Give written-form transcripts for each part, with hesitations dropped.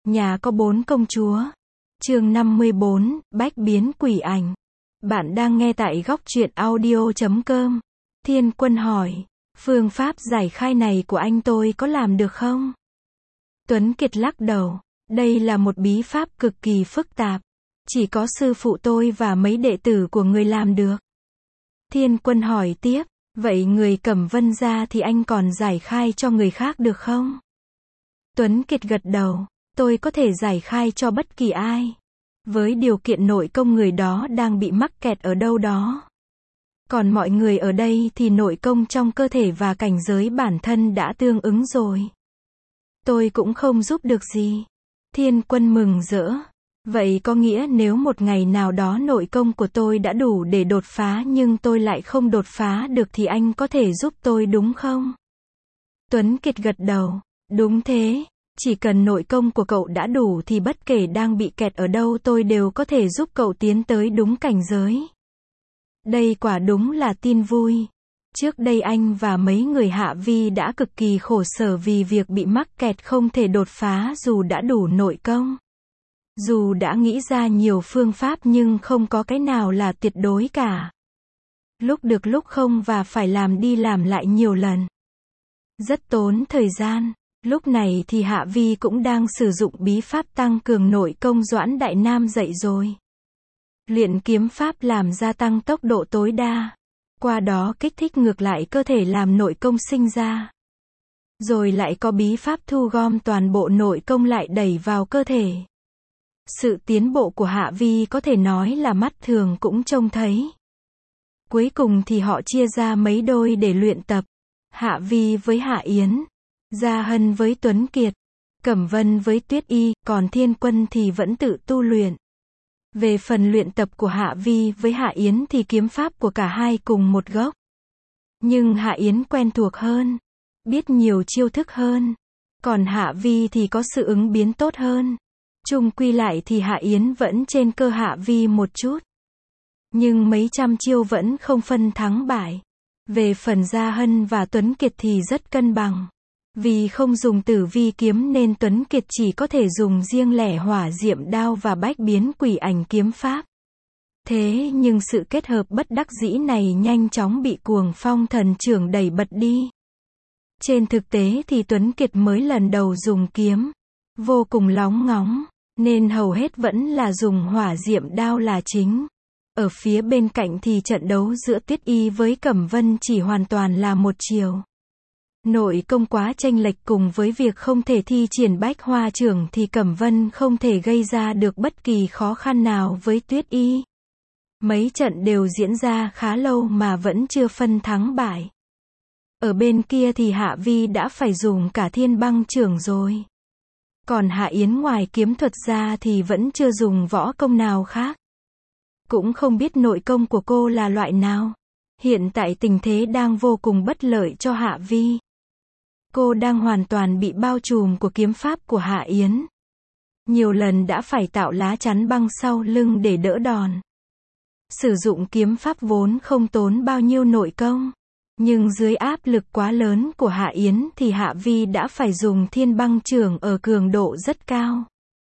Nhà có 4 công chúa. Chương 54, Bách biến quỷ ảnh. Bạn đang nghe tại góc truyện audio.com. Thiên Quân hỏi, phương pháp giải khai này của anh tôi có làm được không? Tuấn Kiệt lắc đầu, đây là một bí pháp cực kỳ phức tạp. Chỉ có sư phụ tôi và mấy đệ tử của người làm được. Thiên Quân hỏi tiếp, vậy người Cẩm Vân ra thì anh còn giải khai cho người khác được không? Tuấn Kiệt gật đầu, tôi có thể giải khai cho bất kỳ ai. Với điều kiện nội công người đó đang bị mắc kẹt ở đâu đó. Còn mọi người ở đây thì nội công trong cơ thể và cảnh giới bản thân đã tương ứng rồi. Tôi cũng không giúp được gì. Thiên Quân mừng rỡ. Vậy có nghĩa nếu một ngày nào đó nội công của tôi đã đủ để đột phá nhưng tôi lại không đột phá được thì anh có thể giúp tôi đúng không? Tuấn Kiệt gật đầu. Đúng thế. Chỉ cần nội công của cậu đã đủ thì bất kể đang bị kẹt ở đâu tôi đều có thể giúp cậu tiến tới đúng cảnh giới. Đây quả đúng là tin vui. Trước đây anh và mấy người Hạ Vi đã cực kỳ khổ sở vì việc bị mắc kẹt không thể đột phá dù đã đủ nội công. Dù đã nghĩ ra nhiều phương pháp nhưng không có cái nào là tuyệt đối cả. Lúc được lúc không và phải làm đi làm lại nhiều lần. Rất tốn thời gian. Lúc này thì Hạ Vi cũng đang sử dụng bí pháp tăng cường nội công Doãn Đại Nam dạy rồi. Luyện kiếm pháp làm gia tăng tốc độ tối đa. Qua đó kích thích ngược lại cơ thể làm nội công sinh ra. Rồi lại có bí pháp thu gom toàn bộ nội công lại đẩy vào cơ thể. Sự tiến bộ của Hạ Vi có thể nói là mắt thường cũng trông thấy. Cuối cùng thì họ chia ra mấy đôi để luyện tập. Hạ Vi với Hạ Yến. Gia Hân với Tuấn Kiệt, Cẩm Vân với Tuyết Y, còn Thiên Quân thì vẫn tự tu luyện. Về phần luyện tập của Hạ Vi với Hạ Yến thì kiếm pháp của cả hai cùng một gốc. Nhưng Hạ Yến quen thuộc hơn, biết nhiều chiêu thức hơn, còn Hạ Vi thì có sự ứng biến tốt hơn. Chung quy lại thì Hạ Yến vẫn trên cơ Hạ Vi một chút. Nhưng mấy trăm chiêu vẫn không phân thắng bại. Về phần Gia Hân và Tuấn Kiệt thì rất cân bằng. Vì không dùng tử vi kiếm nên Tuấn Kiệt chỉ có thể dùng riêng lẻ hỏa diệm đao và bách biến quỷ ảnh kiếm pháp. Thế nhưng sự kết hợp bất đắc dĩ này nhanh chóng bị Cuồng Phong Thần Chưởng đẩy bật đi. Trên thực tế thì Tuấn Kiệt mới lần đầu dùng kiếm, vô cùng lóng ngóng, nên hầu hết vẫn là dùng hỏa diệm đao là chính. Ở phía bên cạnh thì trận đấu giữa Tuyết Y với Cẩm Vân chỉ hoàn toàn là một chiều. Nội công quá chênh lệch cùng với việc không thể thi triển bách hoa chưởng thì Cẩm Vân không thể gây ra được bất kỳ khó khăn nào với Tuyết Y. Mấy trận đều diễn ra khá lâu mà vẫn chưa phân thắng bại. Ở bên kia thì Hạ Vi đã phải dùng cả thiên băng chưởng rồi. Còn Hạ Yến ngoài kiếm thuật ra thì vẫn chưa dùng võ công nào khác. Cũng không biết nội công của cô là loại nào. Hiện tại tình thế đang vô cùng bất lợi cho Hạ Vi. Cô đang hoàn toàn bị bao trùm của kiếm pháp của Hạ Yến. Nhiều lần đã phải tạo lá chắn băng sau lưng để đỡ đòn. Sử dụng kiếm pháp vốn không tốn bao nhiêu nội công. Nhưng dưới áp lực quá lớn của Hạ Yến thì Hạ Vi đã phải dùng thiên băng chưởng ở cường độ rất cao.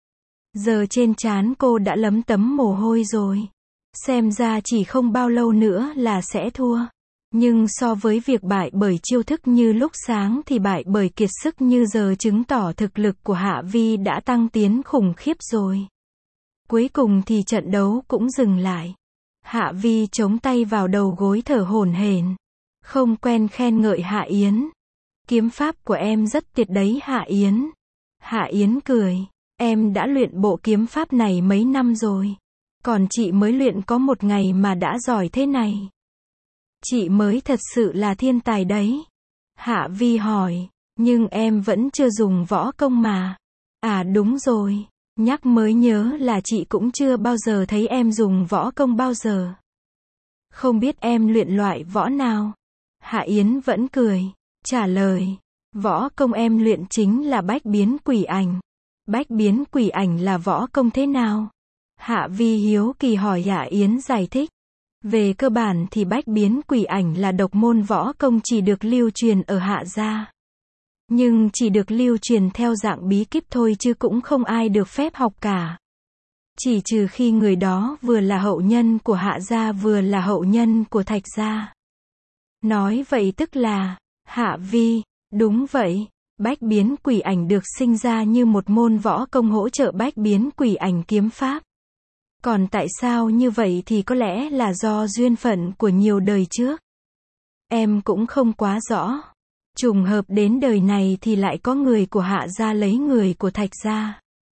Giờ trên trán cô đã lấm tấm mồ hôi rồi. Xem ra chỉ không bao lâu nữa là sẽ thua. Nhưng so với việc bại bởi chiêu thức như lúc sáng thì bại bởi kiệt sức như giờ chứng tỏ thực lực của Hạ Vi đã tăng tiến khủng khiếp rồi. Cuối cùng thì trận đấu cũng dừng lại. Hạ Vi chống tay vào đầu gối thở hổn hển. Không quen khen ngợi Hạ Yến. Kiếm pháp của em rất tuyệt đấy Hạ Yến. Hạ Yến cười. Em đã luyện bộ kiếm pháp này mấy năm rồi. Còn chị mới luyện có một ngày mà đã giỏi thế này. Chị mới thật sự là thiên tài đấy. Hạ Vi hỏi, nhưng em vẫn chưa dùng võ công mà. À đúng rồi, nhắc mới nhớ là chị cũng chưa bao giờ thấy em dùng võ công bao giờ. Không biết em luyện loại võ nào? Hạ Yến vẫn cười, trả lời, võ công em luyện chính là bách biến quỷ ảnh. Bách biến quỷ ảnh là võ công thế nào? Hạ Vi hiếu kỳ hỏi Hạ Yến giải thích. Về cơ bản thì bách biến quỷ ảnh là độc môn võ công chỉ được lưu truyền ở Hạ gia. Nhưng chỉ được lưu truyền theo dạng bí kíp thôi chứ cũng không ai được phép học cả. Chỉ trừ khi người đó vừa là hậu nhân của Hạ gia vừa là hậu nhân của Thạch gia. Nói vậy tức là, Hạ Vi, đúng vậy, bách biến quỷ ảnh được sinh ra như một môn võ công hỗ trợ bách biến quỷ ảnh kiếm pháp. Còn tại sao như vậy thì có lẽ là do duyên phận của nhiều đời trước. Em cũng không quá rõ. Trùng hợp đến đời này thì lại có người của Hạ gia lấy người của Thạch gia.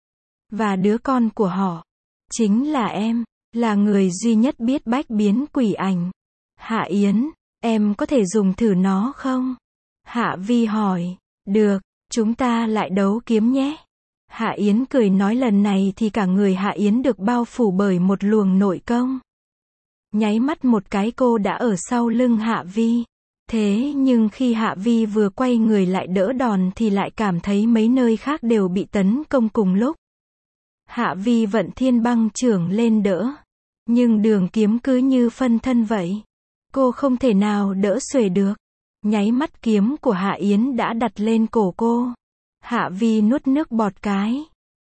Và đứa con của họ, chính là em, là người duy nhất biết bách biến quỷ ảnh. Hạ Yến, em có thể dùng thử nó không? Hạ Vi hỏi, được, chúng ta lại đấu kiếm nhé. Hạ Yến cười nói lần này thì cả người Hạ Yến được bao phủ bởi một luồng nội công. Nháy mắt một cái cô đã ở sau lưng Hạ Vi. Thế nhưng khi Hạ Vi vừa quay người lại đỡ đòn thì lại cảm thấy mấy nơi khác đều bị tấn công cùng lúc. Hạ Vi vận thiên băng chưởng lên đỡ. Nhưng đường kiếm cứ như phân thân vậy. Cô không thể nào đỡ xuể được. Nháy mắt kiếm của Hạ Yến đã đặt lên cổ cô. Hạ Vi nuốt nước bọt cái.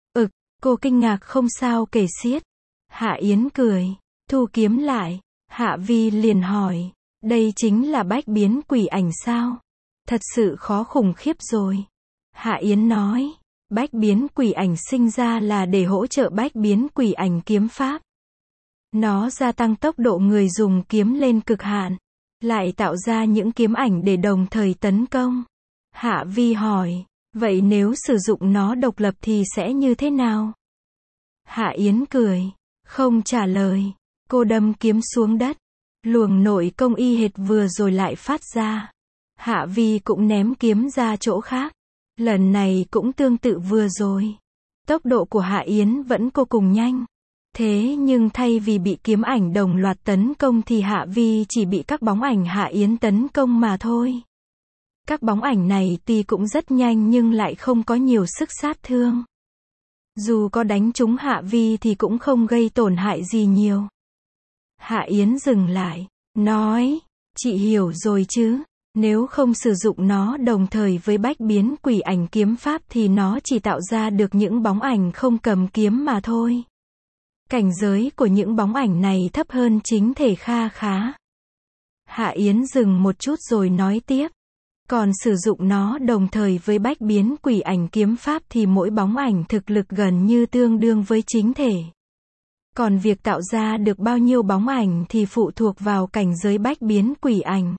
Cô kinh ngạc không sao kể xiết. Hạ Yến cười, thu kiếm lại. Hạ Vi liền hỏi, đây chính là bách biến quỷ ảnh sao? Thật sự khó khủng khiếp rồi. Hạ Yến nói, bách biến quỷ ảnh sinh ra là để hỗ trợ bách biến quỷ ảnh kiếm pháp. Nó gia tăng tốc độ người dùng kiếm lên cực hạn, lại tạo ra những kiếm ảnh để đồng thời tấn công. Hạ Vi hỏi, vậy nếu sử dụng nó độc lập thì sẽ như thế nào? Hạ Yến cười, không trả lời. Cô đâm kiếm xuống đất. Luồng nội công y hệt vừa rồi lại phát ra. Hạ Vi cũng ném kiếm ra chỗ khác. Lần này cũng tương tự vừa rồi. Tốc độ của Hạ Yến vẫn vô cùng nhanh. Thế nhưng thay vì bị kiếm ảnh đồng loạt tấn công thì Hạ Vi chỉ bị các bóng ảnh Hạ Yến tấn công mà thôi. Các bóng ảnh này tuy cũng rất nhanh nhưng lại không có nhiều sức sát thương. Dù có đánh trúng Hạ Vi thì cũng không gây tổn hại gì nhiều. Hạ Yến dừng lại, nói, chị hiểu rồi chứ, nếu không sử dụng nó đồng thời với bách biến quỷ ảnh kiếm pháp thì nó chỉ tạo ra được những bóng ảnh không cầm kiếm mà thôi. Cảnh giới của những bóng ảnh này thấp hơn chính thể kha khá. Hạ Yến dừng một chút rồi nói tiếp. Còn sử dụng nó đồng thời với bách biến quỷ ảnh kiếm pháp thì mỗi bóng ảnh thực lực gần như tương đương với chính thể. Còn việc tạo ra được bao nhiêu bóng ảnh thì phụ thuộc vào cảnh giới bách biến quỷ ảnh.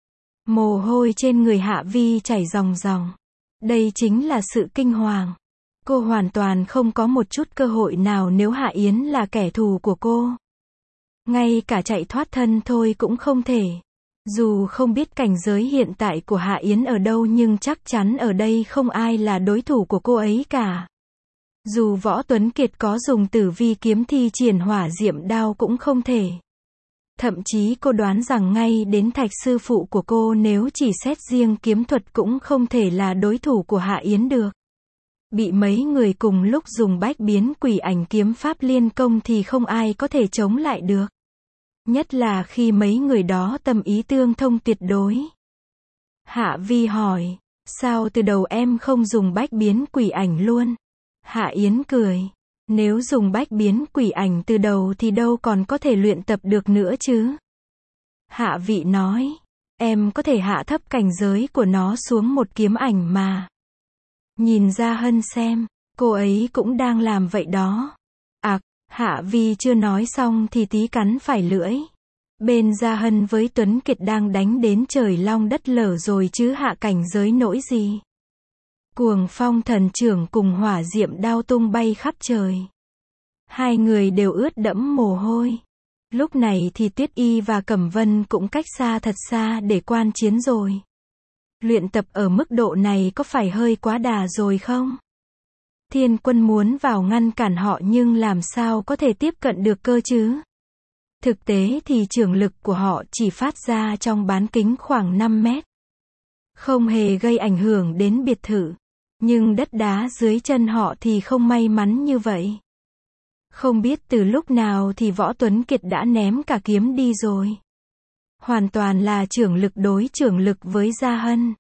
Mồ hôi trên người Hạ Vi chảy ròng ròng. Đây chính là sự kinh hoàng. Cô hoàn toàn không có một chút cơ hội nào nếu Hạ Yến là kẻ thù của cô. Ngay cả chạy thoát thân thôi cũng không thể. Dù không biết cảnh giới hiện tại của Hạ Yến ở đâu nhưng chắc chắn ở đây không ai là đối thủ của cô ấy cả. Dù Võ Tuấn Kiệt có dùng tử vi kiếm thi triển hỏa diệm đao cũng không thể. Thậm chí cô đoán rằng ngay đến Thạch sư phụ của cô nếu chỉ xét riêng kiếm thuật cũng không thể là đối thủ của Hạ Yến được. Bị mấy người cùng lúc dùng bách biến quỷ ảnh kiếm pháp liên công thì không ai có thể chống lại được. Nhất là khi mấy người đó tâm ý tương thông tuyệt đối. Hạ Vi hỏi, sao từ đầu em không dùng bách biến quỷ ảnh luôn? Hạ Yến cười, nếu dùng bách biến quỷ ảnh từ đầu thì đâu còn có thể luyện tập được nữa chứ. Hạ Vi nói, em có thể hạ thấp cảnh giới của nó xuống một kiếm ảnh mà. Nhìn Gia Hân xem, cô ấy cũng đang làm vậy đó. Hạ Vi chưa nói xong thì tí cắn phải lưỡi. Bên Gia Hân với Tuấn Kiệt đang đánh đến trời long đất lở rồi chứ hạ cảnh giới nỗi gì. Cuồng phong thần trưởng cùng hỏa diệm đao tung bay khắp trời. Hai người đều ướt đẫm mồ hôi. Lúc này thì Tuyết Y và Cẩm Vân cũng cách xa thật xa để quan chiến rồi. Luyện tập ở mức độ này có phải hơi quá đà rồi không? Thiên Quân muốn vào ngăn cản họ nhưng làm sao có thể tiếp cận được cơ chứ? Thực tế thì trường lực của họ chỉ phát ra trong bán kính khoảng 5 mét. Không hề gây ảnh hưởng đến biệt thự. Nhưng đất đá dưới chân họ thì không may mắn như vậy. Không biết từ lúc nào thì Võ Tuấn Kiệt đã ném cả kiếm đi rồi. Hoàn toàn là trưởng lực đối trưởng lực với Gia Hân.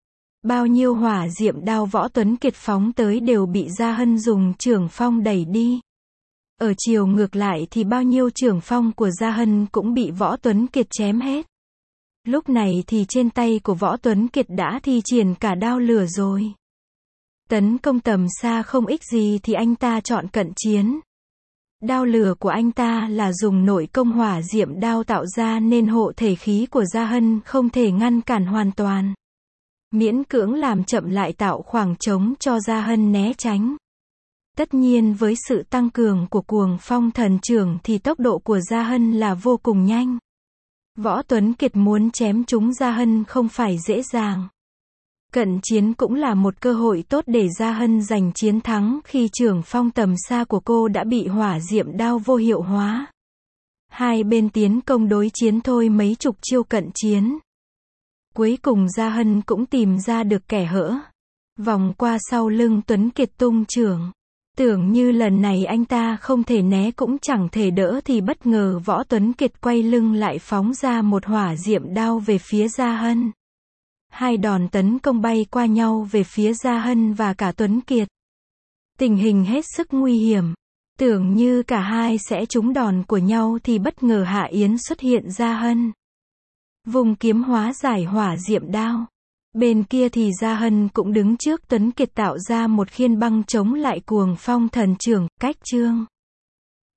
Bao nhiêu hỏa diệm đao Võ Tuấn Kiệt phóng tới đều bị Gia Hân dùng chưởng phong đẩy đi. Ở chiều ngược lại thì bao nhiêu chưởng phong của Gia Hân cũng bị Võ Tuấn Kiệt chém hết. Lúc này thì trên tay của Võ Tuấn Kiệt đã thi triển cả đao lửa rồi. Tấn công tầm xa không ích gì thì anh ta chọn cận chiến. Đao lửa của anh ta là dùng nội công hỏa diệm đao tạo ra nên hộ thể khí của Gia Hân không thể ngăn cản hoàn toàn. Miễn cưỡng làm chậm lại tạo khoảng trống cho Gia Hân né tránh. Tất nhiên với sự tăng cường của cuồng phong thần chưởng thì tốc độ của Gia Hân là vô cùng nhanh. Võ Tuấn Kiệt muốn chém trúng Gia Hân không phải dễ dàng. Cận chiến cũng là một cơ hội tốt để Gia Hân giành chiến thắng khi chưởng phong tầm xa của cô đã bị hỏa diệm đao vô hiệu hóa. Hai bên tiến công đối chiến thôi mấy chục chiêu cận chiến. Cuối cùng Gia Hân cũng tìm ra được kẻ hở. Vòng qua sau lưng Tuấn Kiệt tung chưởng. Tưởng như lần này anh ta không thể né cũng chẳng thể đỡ thì bất ngờ Võ Tuấn Kiệt quay lưng lại phóng ra một hỏa diệm đao về phía Gia Hân. Hai đòn tấn công bay qua nhau về phía Gia Hân và cả Tuấn Kiệt. Tình hình hết sức nguy hiểm. Tưởng như cả hai sẽ trúng đòn của nhau thì bất ngờ Hạ Yến xuất hiện. Gia Hân vùng kiếm hóa giải hỏa diệm đao. Bên kia thì Gia Hân cũng đứng trước Tuấn Kiệt tạo ra một khiên băng chống lại cuồng phong thần chưởng, cách chương.